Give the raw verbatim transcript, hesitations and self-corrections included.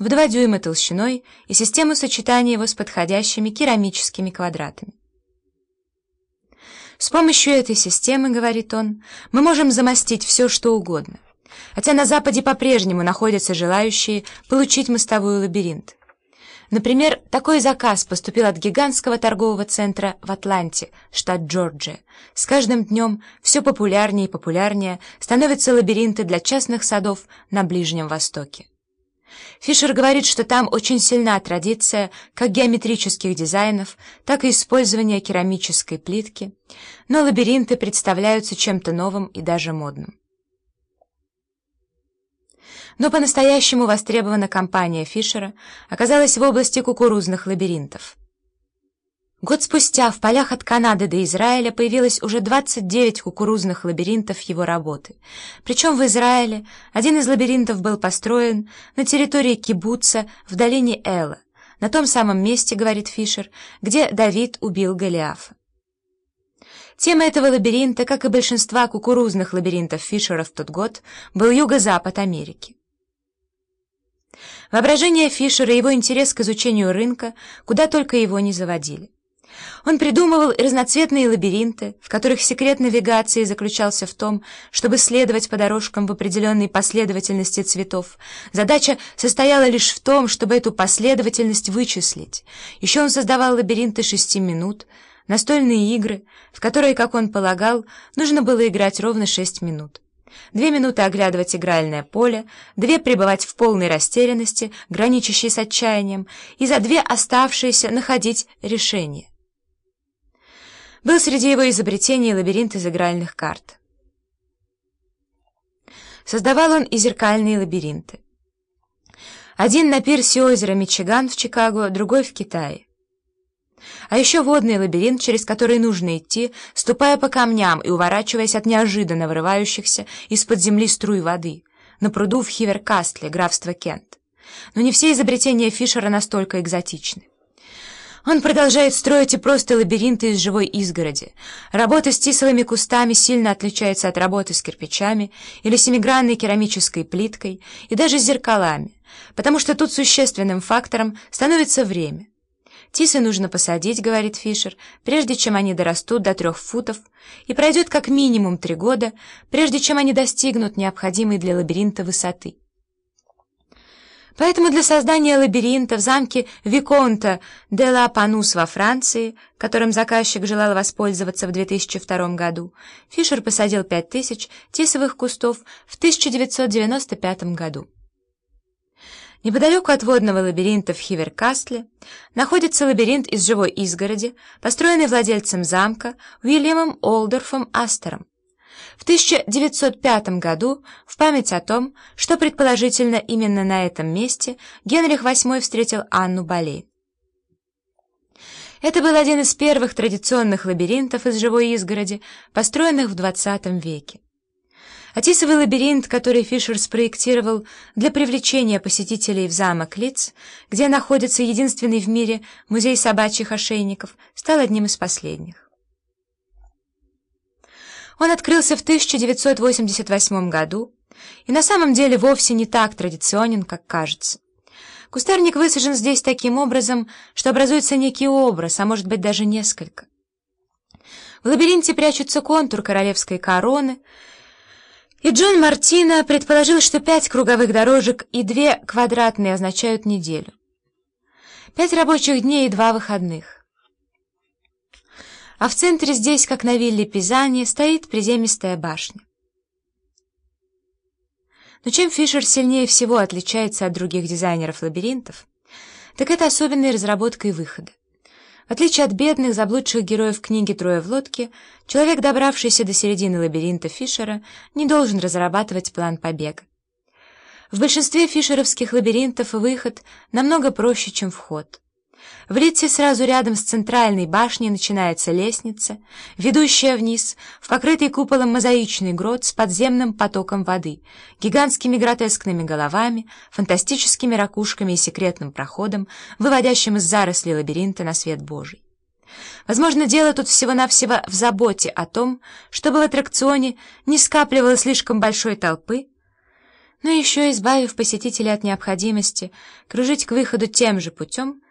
в два дюйма толщиной и систему сочетания его с подходящими керамическими квадратами. С помощью этой системы, говорит он, мы можем замостить все, что угодно, хотя на Западе по-прежнему находятся желающие получить мостовую лабиринт. Например, такой заказ поступил от гигантского торгового центра в Атланте, штат Джорджия. С каждым днем все популярнее и популярнее становятся лабиринты для частных садов на Ближнем Востоке. Фишер говорит, что там очень сильна традиция как геометрических дизайнов, так и использования керамической плитки, но лабиринты представляются чем-то новым и даже модным. Но по-настоящему востребована компания Фишера оказалась в области кукурузных лабиринтов. Год спустя в полях от Канады до Израиля появилось уже двадцать девять кукурузных лабиринтов его работы. Причем в Израиле один из лабиринтов был построен на территории кибуца в долине Эла, на том самом месте, говорит Фишер, где Давид убил Голиафа. Тема этого лабиринта, как и большинства кукурузных лабиринтов Фишера в тот год, был юго-запад Америки. Воображение Фишера и его интерес к изучению рынка куда только его не заводили. Он придумывал разноцветные лабиринты, в которых секрет навигации заключался в том, чтобы следовать по дорожкам в определенной последовательности цветов. Задача состояла лишь в том, чтобы эту последовательность вычислить. Еще он создавал лабиринты шести минут, настольные игры, в которые, как он полагал, нужно было играть ровно шесть минут. Две минуты оглядывать игральное поле, две пребывать в полной растерянности, граничащей с отчаянием, и за две оставшиеся находить решение. Был среди его изобретений лабиринт из игральных карт. Создавал он и зеркальные лабиринты. Один на пирсе озера Мичиган в Чикаго, другой в Китае. А еще водный лабиринт, через который нужно идти, ступая по камням и уворачиваясь от неожиданно вырывающихся из-под земли струй воды, на пруду в Хивер-Кастле, графство Кент. Но не все изобретения Фишера настолько экзотичны. Он продолжает строить и просто лабиринты из живой изгороди. Работа с тисовыми кустами сильно отличается от работы с кирпичами или семигранной керамической плиткой и даже с зеркалами, потому что тут существенным фактором становится время. Тисы нужно посадить, говорит Фишер, прежде чем они дорастут до трех футов, и пройдет как минимум три года, прежде чем они достигнут необходимой для лабиринта высоты. Поэтому для создания лабиринта в замке Виконта де ла Панус во Франции, которым заказчик желал воспользоваться в две тысячи втором году, Фишер посадил пять тысяч тисовых кустов в тысяча девятьсот девяносто пятом году. Неподалеку от водного лабиринта в Хивер-Кастле находится лабиринт из живой изгороди, построенный владельцем замка Уильямом Олдорфом Астором в тысяча девятьсот пятом году в память о том, что предположительно именно на этом месте Генрих восьмой встретил Анну Болейн. Это был один из первых традиционных лабиринтов из живой изгороди, построенных в двадцатом веке. А тисовый лабиринт, который Фишер спроектировал для привлечения посетителей в замок Лидс, где находится единственный в мире музей собачьих ошейников, стал одним из последних. Он открылся в тысяча девятьсот восемьдесят восьмом году и на самом деле вовсе не так традиционен, как кажется. Кустарник высажен здесь таким образом, что образуется некий образ, а может быть даже несколько. В лабиринте прячется контур королевской короны, и Джон Мартино предположил, что пять круговых дорожек и две квадратные означают неделю. Пять рабочих дней и два выходных. А в центре здесь, как на вилле Пизани, стоит приземистая башня. Но чем Фишер сильнее всего отличается от других дизайнеров лабиринтов, так это особенной разработкой выхода. В отличие от бедных, заблудших героев книги «Трое в лодке», человек, добравшийся до середины лабиринта Фишера, не должен разрабатывать план побега. В большинстве фишеровских лабиринтов выход намного проще, чем вход. В Лидсе сразу рядом с центральной башней начинается лестница, ведущая вниз, в покрытый куполом мозаичный грот с подземным потоком воды, гигантскими гротескными головами, фантастическими ракушками и секретным проходом, выводящим из зарослей лабиринта на свет Божий. Возможно, дело тут всего-навсего в заботе о том, чтобы в аттракционе не скапливалось слишком большой толпы, Но еще избавив посетителя от необходимости кружить к выходу тем же путем,